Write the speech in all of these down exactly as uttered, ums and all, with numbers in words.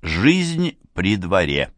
Жизнь при дворе.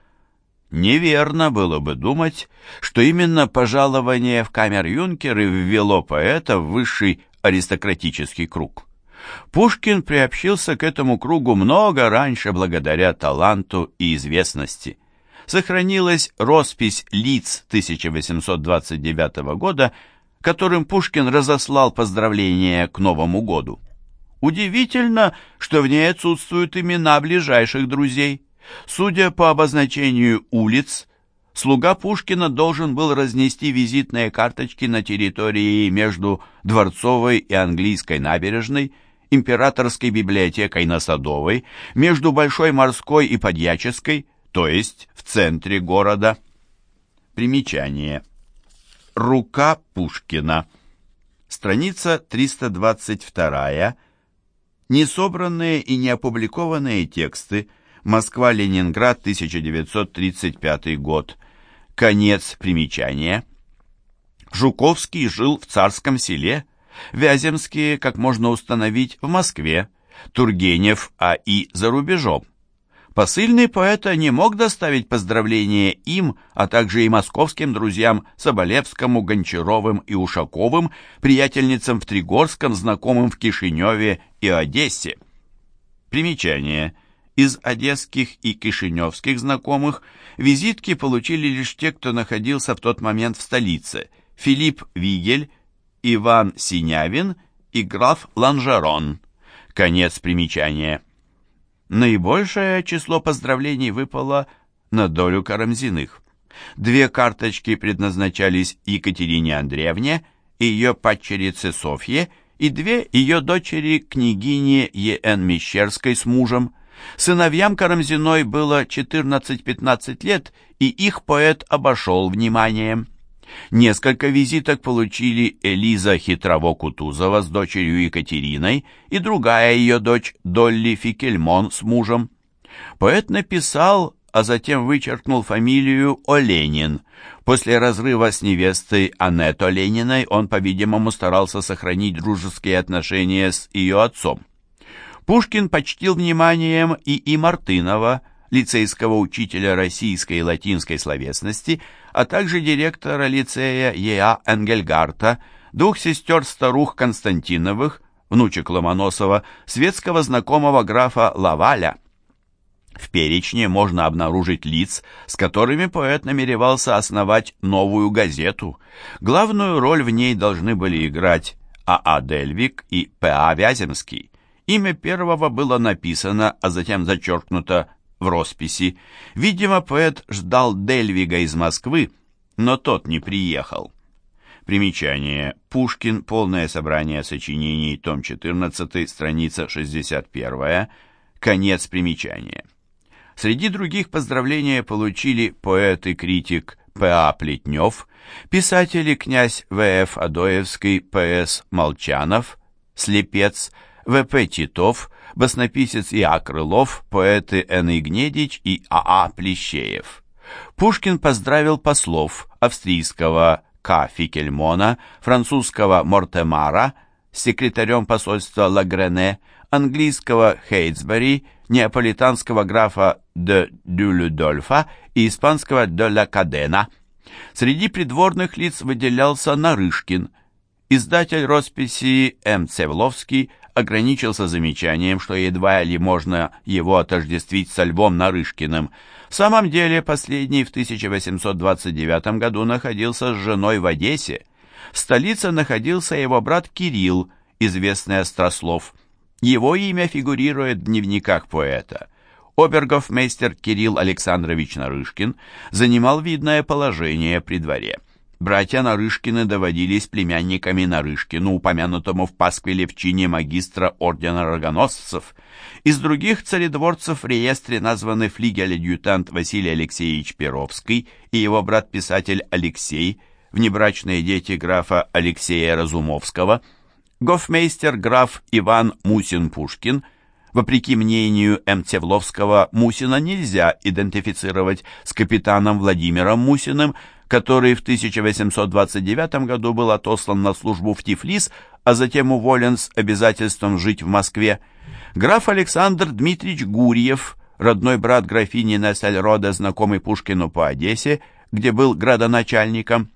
Неверно было бы думать, что именно пожалование в камер-юнкеры ввело поэта в высший аристократический круг. Пушкин приобщился к этому кругу много раньше благодаря таланту и известности. Сохранилась роспись лиц тысяча восемьсот двадцать девятого года, которым Пушкин разослал поздравления к Новому году. Удивительно, что в ней отсутствуют имена ближайших друзей. Судя по обозначению улиц, слуга Пушкина должен был разнести визитные карточки на территории между Дворцовой и Английской набережной, Императорской библиотекой на Садовой, между Большой Морской и Подьяческой, то есть в центре города. Примечание. Рука Пушкина. Страница триста двадцать вторая. Несобранные и неопубликованные тексты. Москва-Ленинград, тысяча девятьсот тридцать пятый год. Конец примечания. Жуковский жил в Царском Селе, Вяземские, как можно установить, в Москве, Тургенев А И за рубежом. Посыльный поэта не мог доставить поздравления им, а также и московским друзьям Соболевскому, Гончаровым и Ушаковым, приятельницам в Тригорском, знакомым в Кишиневе и Одессе. Примечание. Из одесских и кишиневских знакомых визитки получили лишь те, кто находился в тот момент в столице: Филипп Вигель, Иван Синявин и граф Ланжерон. Конец примечания. Наибольшее число поздравлений выпало на долю Карамзиных. Две карточки предназначались Екатерине Андреевне и ее падчерице Софье, и две ее дочери княгине Е Н Мещерской с мужем. Сыновьям Карамзиной было четырнадцать-пятнадцать лет, и их поэт обошел вниманием. Несколько визиток получили Элиза Хитрово-Кутузова с дочерью Екатериной и другая ее дочь Долли Фикельмон с мужем. Поэт написал, а затем вычеркнул фамилию Оленин. После разрыва с невестой Аннет Олениной он, по-видимому, старался сохранить дружеские отношения с ее отцом. Пушкин почтил вниманием и И. Мартынова, лицейского учителя российской и латинской словесности, а также директора лицея Е А Энгельгарта, двух сестер-старух Константиновых, внучек Ломоносова, светского знакомого графа Лаваля. В перечне можно обнаружить лиц, с которыми поэт намеревался основать новую газету. Главную роль в ней должны были играть А А Дельвиг и П А Вяземский. Имя первого было написано, а затем зачеркнуто в росписи. Видимо, поэт ждал Дельвига из Москвы, но тот не приехал. Примечание. Пушкин. Полное собрание сочинений. Том четырнадцатый. Страница шестьдесят первая. Конец примечания. Среди других поздравления получили поэт и критик П А Плетнев, писатели князь В Ф Адоевский, П С Молчанов, Слепец, В П Титов, баснописец И А Крылов, поэты Н И Гнедич и А А Плещеев. Пушкин поздравил послов австрийского К Фикельмона, французского Мортемара, с секретарем посольства Лагрене, английского Хейтсбери, неаполитанского графа де Дюлюдольфа и испанского де ла Кадена. Среди придворных лиц выделялся Нарышкин. Издатель росписи М. Цевловский ограничился замечанием, что едва ли можно его отождествить со Львом Нарышкиным. В самом деле, последний в тысяча восемьсот двадцать девятом году находился с женой в Одессе. В столице находился его брат Кирилл, известный острослов. Его имя фигурирует в дневниках поэта. Обергофмейстер Кирилл Александрович Нарышкин занимал видное положение при дворе. Братья Нарышкины доводились племянниками Нарышкину, упомянутому в пасквиле в чине магистра ордена рогоносцев. Из других царедворцев в реестре названы флигель-адъютант Василий Алексеевич Перовский и его брат-писатель Алексей, внебрачные дети графа Алексея Разумовского, гофмейстер граф Иван Мусин-Пушкин. Вопреки мнению М. Цевловского, Мусина нельзя идентифицировать с капитаном Владимиром Мусиным, который в тысяча восемьсот двадцать девятом году был отослан на службу в Тифлис, а затем уволен с обязательством жить в Москве. Граф Александр Дмитриевич Гурьев, родной брат графини Нессельроде, знакомый Пушкину по Одессе, где был градоначальником.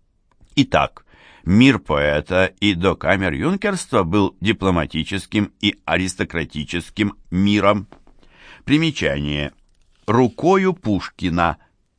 Итак, мир поэта и до камер-юнкерства был дипломатическим и аристократическим миром. Примечание. Рукою Пушкина.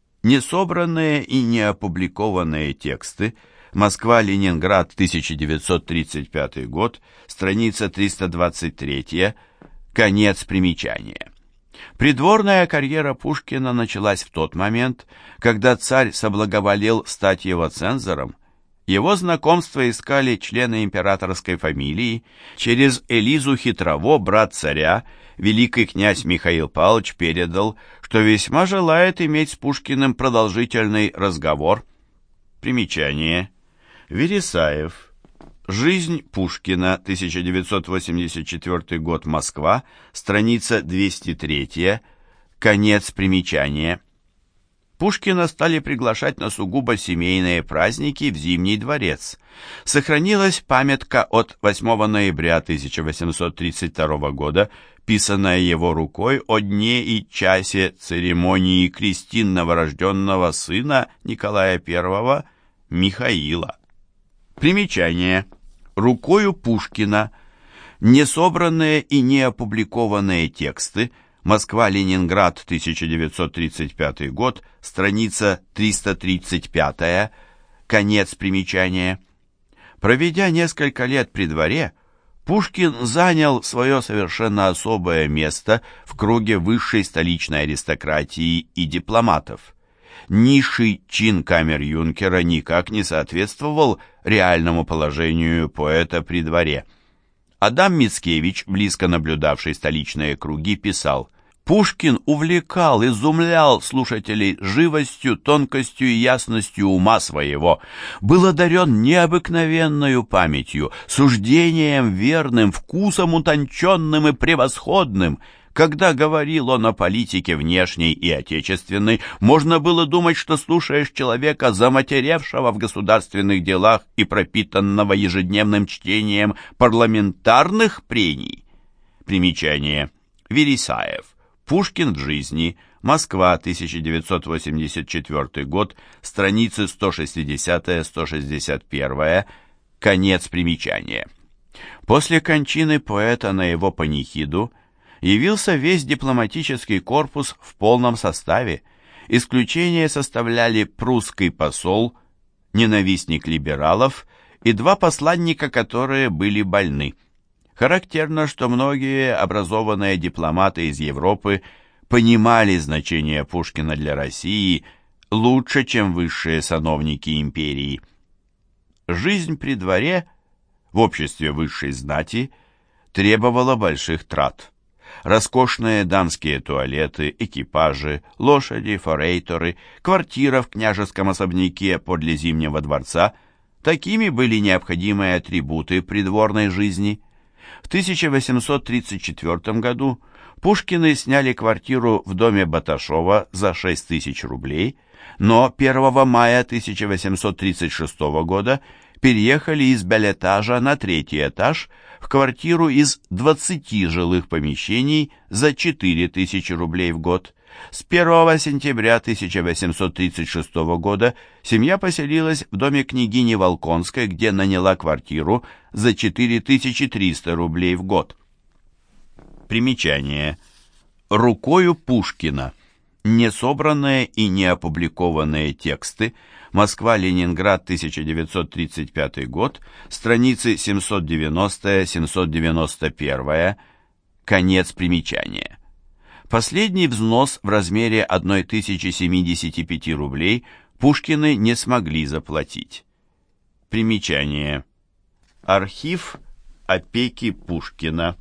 Несобранные и неопубликованные тексты. Москва-Ленинград, тысяча девятьсот тридцать пятый год, страница триста двадцать три, конец примечания. Придворная карьера Пушкина началась в тот момент, когда царь соблаговолел стать его цензором. Его знакомство искали члены императорской фамилии. Через Элизу Хитрово, брат царя, великий князь Михаил Павлович передал, что весьма желает иметь с Пушкиным продолжительный разговор. Примечание. Вересаев. Жизнь Пушкина, тысяча девятьсот восемьдесят четвёртый год, Москва, страница двести три, конец примечания. Пушкина стали приглашать на сугубо семейные праздники в Зимний дворец. Сохранилась памятка от восьмого ноября тысяча восемьсот тридцать второго года, писанная его рукой, о дне и часе церемонии крестин новорожденного сына Николая Первого Михаила. Примечание. Рукою Пушкина. Несобранные и неопубликованные тексты. Москва-Ленинград, тысяча девятьсот тридцать пятый год, страница триста тридцать пять, конец примечания. Проведя несколько лет при дворе, Пушкин занял свое совершенно особое место в круге высшей столичной аристократии и дипломатов. Низший чин камер-юнкера никак не соответствовал реальному положению поэта при дворе. Адам Мицкевич, близко наблюдавший столичные круги, писал: «Пушкин увлекал, изумлял слушателей живостью, тонкостью и ясностью ума своего, был одарен необыкновенною памятью, суждением верным, вкусом утонченным и превосходным». Когда говорил он о политике внешней и отечественной, можно было думать, что слушаешь человека, заматеревшего в государственных делах и пропитанного ежедневным чтением парламентарных прений. Примечание. Вересаев. Пушкин в жизни. Москва, тысяча девятьсот восемьдесят четвёртый год, страницы сто шестьдесят — сто шестьдесят один, конец примечания. После кончины поэта на его панихиду явился весь дипломатический корпус в полном составе. Исключение составляли прусский посол, ненавистник либералов, и два посланника, которые были больны. Характерно, что многие образованные дипломаты из Европы понимали значение Пушкина для России лучше, чем высшие сановники империи. Жизнь при дворе, в обществе высшей знати, требовала больших трат. Роскошные дамские туалеты, экипажи, лошади, форейтеры, квартира в княжеском особняке подле Зимнего дворца – такими были необходимые атрибуты придворной жизни. В тысяча восемьсот тридцать четвёртом году Пушкины сняли квартиру в доме Баташова за шесть тысяч рублей, но первого мая тысяча восемьсот тридцать шестого года переехали из бельэтажа на третий этаж в квартиру из двадцати жилых помещений за четыре тысячи рублей в год. С первого сентября тысяча восемьсот тридцать шестого года семья поселилась в доме княгини Волконской, где наняла квартиру за четыре тысячи триста рублей в год. Примечание. Рукою Пушкина. Несобранные и неопубликованные тексты. Москва-Ленинград, тысяча девятьсот тридцать пятый год, страницы семьсот девяносто — семьсот девяносто один, конец примечания. Последний взнос в размере тысяча семьдесят пять рублей Пушкины не смогли заплатить. Примечание. Архив опеки Пушкина.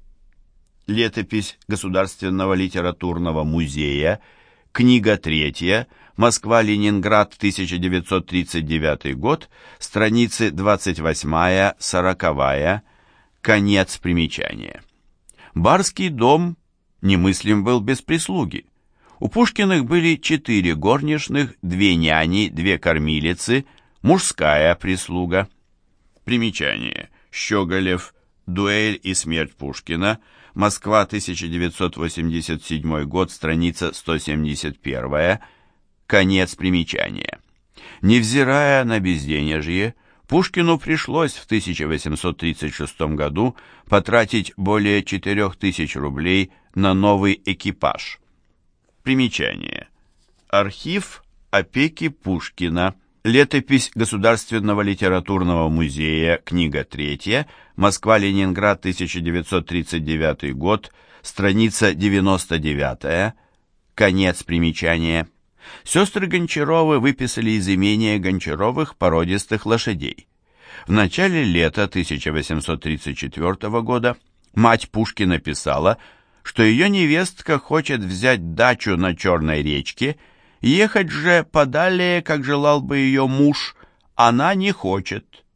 Летопись Государственного литературного музея, книга третья, Москва-Ленинград, тысяча девятьсот тридцать девятый год, страницы двадцать восемь — сорок, конец примечания. Барский дом немыслим был без прислуги. У Пушкиных были четыре горничных, две няни, две кормилицы, мужская прислуга. Примечание. Щеголев. Дуэль и смерть Пушкина. Москва, тысяча девятьсот восемьдесят седьмой год, страница сто семьдесят один. Конец примечания. Невзирая на безденежье, Пушкину пришлось в тысяча восемьсот тридцать шестом году потратить более четырех тысяч рублей на новый экипаж. Примечание. Архив опеки Пушкина. Летопись Государственного литературного музея, книга третья, Москва-Ленинград, тысяча девятьсот тридцать девятый год, страница девяносто девятая, конец примечания. Сестры Гончаровы выписали из имения Гончаровых породистых лошадей. В начале лета тысяча восемьсот тридцать четвёртого года мать Пушкина писала, что ее невестка хочет взять дачу на Черной речке. Ехать же подалее, как желал бы ее муж, она не хочет.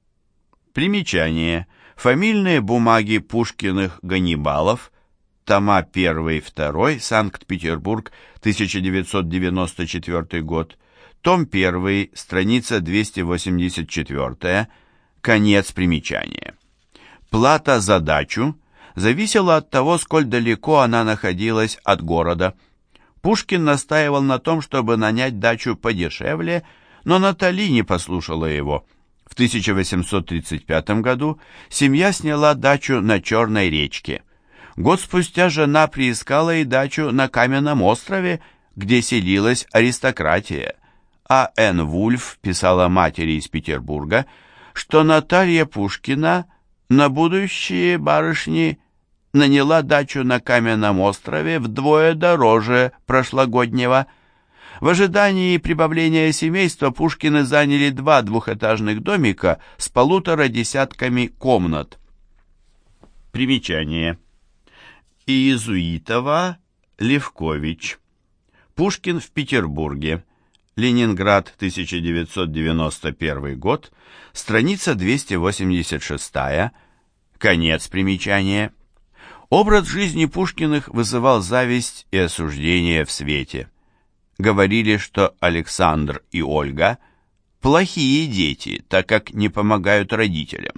Примечание. Фамильные бумаги Пушкиных Ганнибалов, тома один-два, Санкт-Петербург, тысяча девятьсот девяносто четвёртый год, том один, страница двести восемьдесят четыре, конец примечания. Плата за дачу зависела от того, сколь далеко она находилась от города. Пушкин настаивал на том, чтобы нанять дачу подешевле, но Натали не послушала его. В тысяча восемьсот тридцать пятом году семья сняла дачу на Черной речке. Год спустя жена приискала и дачу на Каменном острове, где селилась аристократия. А. Н. Вульф писала матери из Петербурга, что Наталья Пушкина на будущие барышни наняла дачу на Каменном острове вдвое дороже прошлогоднего. В ожидании прибавления семейства Пушкины заняли два двухэтажных домика с полутора десятками комнат. Примечание. Иезуитова, Левкович. Пушкин в Петербурге. Ленинград, тысяча девятьсот девяносто первый год, страница двести восемьдесят шесть, конец примечания. Образ жизни Пушкиных вызывал зависть и осуждение в свете. Говорили, что Александр и Ольга – плохие дети, так как не помогают родителям.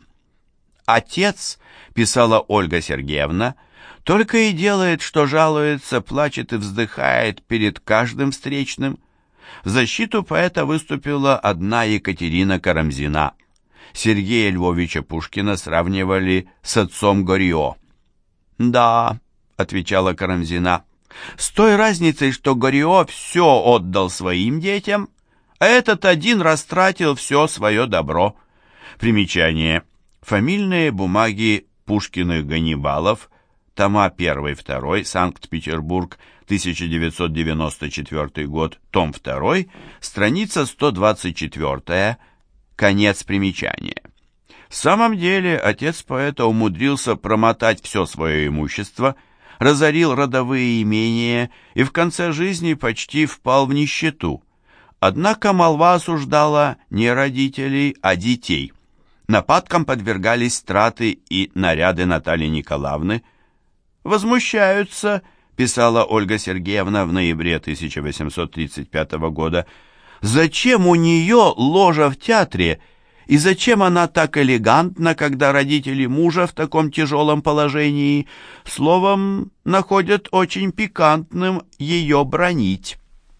«Отец», – писала Ольга Сергеевна, – «только и делает, что жалуется, плачет и вздыхает перед каждым встречным». В защиту поэта выступила одна Екатерина Карамзина. Сергея Львовича Пушкина сравнивали с отцом Гoriot. «Да», — отвечала Карамзина, — «с той разницей, что Гoriot все отдал своим детям, а этот один растратил все свое добро». Примечание. Фамильные бумаги Пушкиных Ганнибалов, тома один-два, Санкт-Петербург, тысяча девятьсот девяносто четвёртый год, том два, страница сто двадцать четыре, конец примечания. В самом деле, отец поэта умудрился промотать все свое имущество, разорил родовые имения и в конце жизни почти впал в нищету. Однако молва осуждала не родителей, а детей. Нападкам подвергались страты и наряды Натальи Николаевны. «Возмущаются», — писала Ольга Сергеевна в ноябре тысяча восемьсот тридцать пятого года, «зачем у нее ложа в театре, и зачем она так элегантна, когда родители мужа в таком тяжелом положении? Словом, находят очень пикантным ее бранить».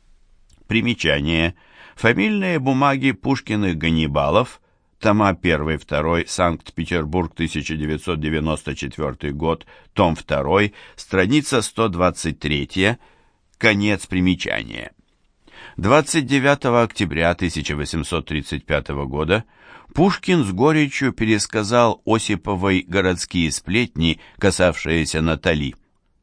Примечание. Фамильные бумаги Пушкиных Ганнибалов, тома один-два, Санкт-Петербург, тысяча девятьсот девяносто четвёртый год, том два, страница сто двадцать три, конец примечания. двадцать девятого октября тысяча восемьсот тридцать пятого года Пушкин с горечью пересказал Осиповой городские сплетни, касавшиеся Натали.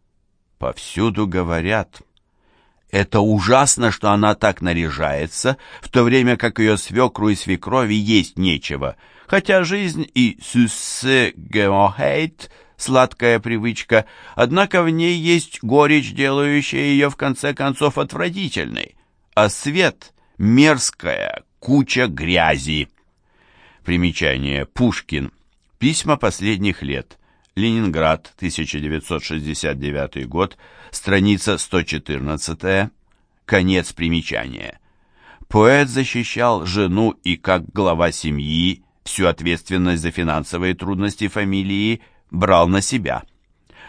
«Повсюду говорят, это ужасно, что она так наряжается, в то время как ее свекру и свекрови есть нечего, хотя жизнь и «сюссе гемохейт» — сладкая привычка, однако в ней есть горечь, делающая ее в конце концов отвратительной, а свет — мерзкая куча грязи». Примечание. Пушкин. Письма последних лет. Ленинград, тысяча девятьсот шестьдесят девятый год, страница сто четырнадцать, конец примечания. Поэт защищал жену и, как глава семьи, всю ответственность за финансовые трудности фамилии брал на себя.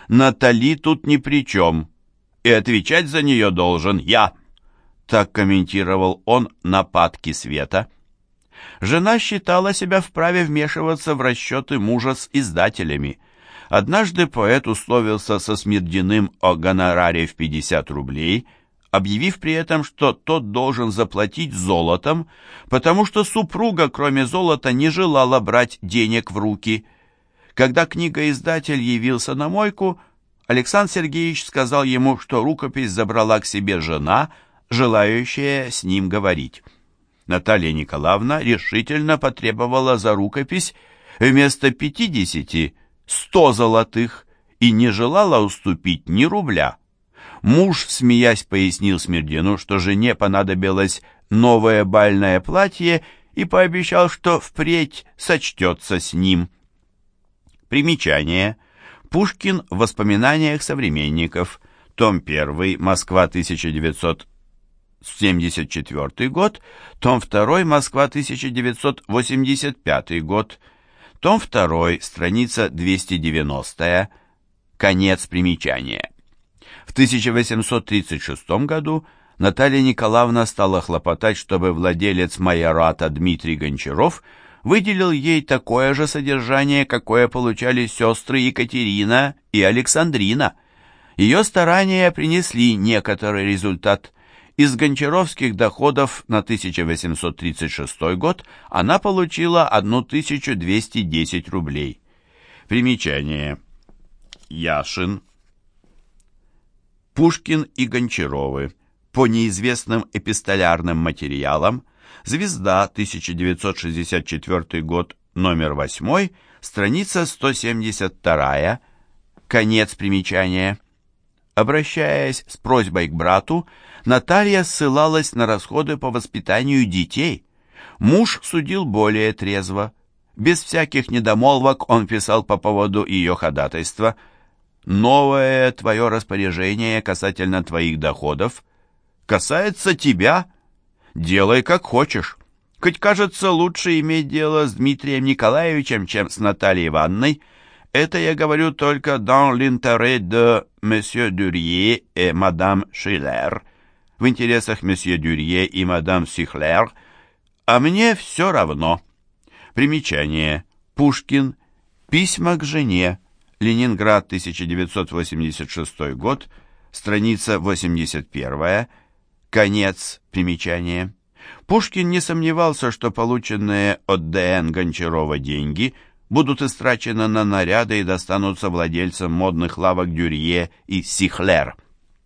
Натали тут ни при чем, и отвечать за нее должен я. Так комментировал он нападки Света. Жена считала себя вправе вмешиваться в расчеты мужа с издателями. Однажды поэт условился со Смирдиным о гонораре в пятьдесят рублей, объявив при этом, что тот должен заплатить золотом, потому что супруга, кроме золота, не желала брать денег в руки. Когда книгоиздатель явился на мойку, Александр Сергеевич сказал ему, что рукопись забрала к себе жена, желающая с ним говорить. Наталья Николаевна решительно потребовала за рукопись вместо пятидесяти сто золотых и не желала уступить ни рубля. Муж, смеясь, пояснил Смирдину, что жене понадобилось новое бальное платье, и пообещал, что впредь сочтется с ним. Примечание. Пушкин в воспоминаниях современников. Том один. Москва, тысяча девятьсот семьдесят четвёртый год. Том два. Москва, тысяча девятьсот восемьдесят пятый год. Том два. Страница двести девяностая. Конец примечания. В тысяча восемьсот тридцать шестом году Наталья Николаевна стала хлопотать, чтобы владелец майората Дмитрий Гончаров выделил ей такое же содержание, какое получали сестры Екатерина и Александрина. Ее старания принесли некоторый результат. Из гончаровских доходов на тысяча восемьсот тридцать шестой год она получила тысячу двести десять рублей. Примечание. Яшин. Пушкин и Гончаровы. По неизвестным эпистолярным материалам. Звезда, тысяча девятьсот шестьдесят четвёртый год, номер восемь, страница сто семьдесят вторая. Конец примечания. Обращаясь с просьбой к брату, Наталья ссылалась на расходы по воспитанию детей. Муж судил более трезво. Без всяких недомолвок он писал по поводу ее ходатайства: «Новое твое распоряжение касательно твоих доходов касается тебя. Делай как хочешь. Хоть кажется лучше иметь дело с Дмитрием Николаевичем, чем с Натальей Ивановной. Это я говорю только dans l'intérêt de monsieur Дюрье et madame Schiller, в интересах месье Дюрье и мадам Сихлер, а мне все равно». Примечание. Пушкин. Письма к жене. Ленинград, тысяча девятьсот восемьдесят шестой год, страница восемьдесят первая. Конец примечания. Пушкин не сомневался, что полученные от Д Н Гончарова деньги будут истрачены на наряды и достанутся владельцам модных лавок Дюрье и Сихлер.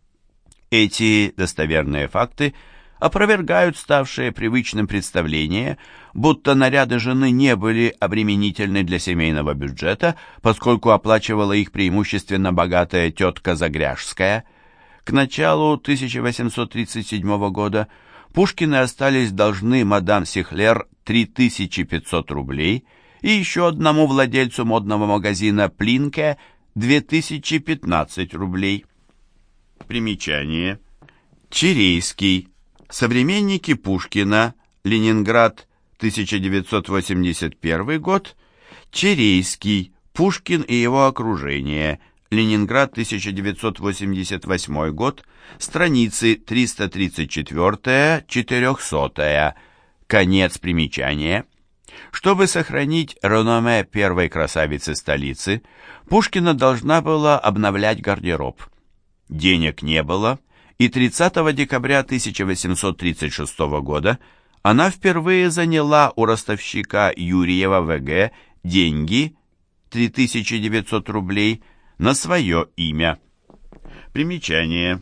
Эти достоверные факты опровергают ставшее привычным представление, будто наряды жены не были обременительны для семейного бюджета, поскольку оплачивала их преимущественно богатая тетка Загряжская. К началу тысяча восемьсот тридцать седьмого года Пушкины остались должны мадам Сихлер три тысячи пятьсот рублей и еще одному владельцу модного магазина Плинке две тысячи пятнадцать рублей. Примечание. Чирейский. Современники Пушкина. Ленинград, тысяча девятьсот восемьдесят первый год. Чирейский. Пушкин и его окружение. Ленинград, тысяча девятьсот восемьдесят восьмой год. Страницы триста тридцать четыре — четыреста. Конец примечания. Чтобы сохранить реноме первой красавицы столицы, Пушкина должна была обновлять гардероб. Денег не было, и тридцатого декабря тысяча восемьсот тридцать шестого года она впервые заняла у ростовщика Юрьева В Г деньги, три тысячи девятьсот рублей, на свое имя. Примечание.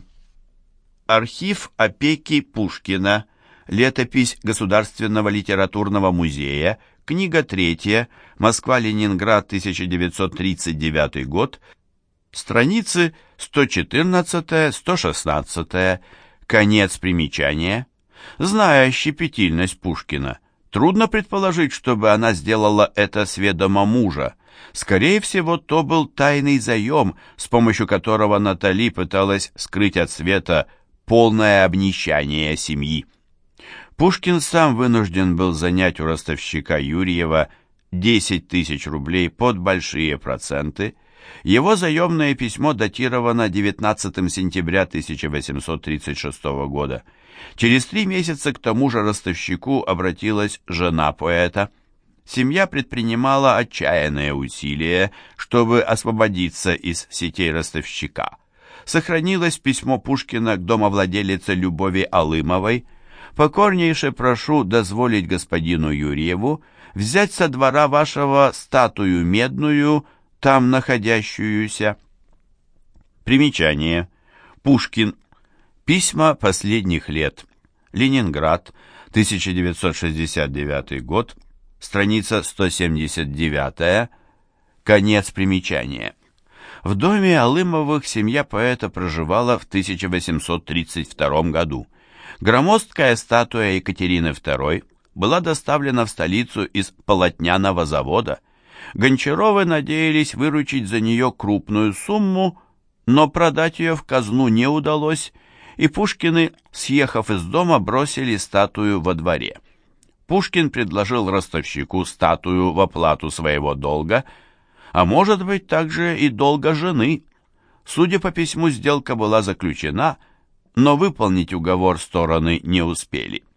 Архив опеки Пушкина. Летопись Государственного литературного музея. Книга третья. Москва-Ленинград, тысяча девятьсот тридцать девятый год. Страницы сто четырнадцать — сто шестнадцать. Конец примечания. Зная щепетильность Пушкина, трудно предположить, чтобы она сделала это с ведома мужа. Скорее всего, то был тайный заем, с помощью которого Натали пыталась скрыть от света полное обнищание семьи. Пушкин сам вынужден был занять у ростовщика Юрьева десять тысяч рублей под большие проценты. Его заемное письмо датировано девятнадцатого сентября тысяча восемьсот тридцать шестого года. Через три месяца к тому же ростовщику обратилась жена поэта. Семья предпринимала отчаянные усилия, чтобы освободиться из сетей ростовщика. Сохранилось письмо Пушкина к домовладелице Любови Алымовой: «Покорнейше прошу дозволить господину Юрьеву взять со двора вашего статую медную, там находящуюся». Примечание. Пушкин. Письма последних лет. Ленинград, тысяча девятьсот шестьдесят девятый год, страница сто семьдесят девять. Конец примечания. В доме Алымовых семья поэта проживала в тысяча восемьсот тридцать втором году. Громоздкая статуя Екатерины второй была доставлена в столицу из полотняного завода. Гончаровы надеялись выручить за нее крупную сумму, но продать ее в казну не удалось, и Пушкины, съехав из дома, бросили статую во дворе. Пушкин предложил ростовщику статую в оплату своего долга, а может быть также и долга жены. Судя по письму, сделка была заключена, но выполнить уговор стороны не успели.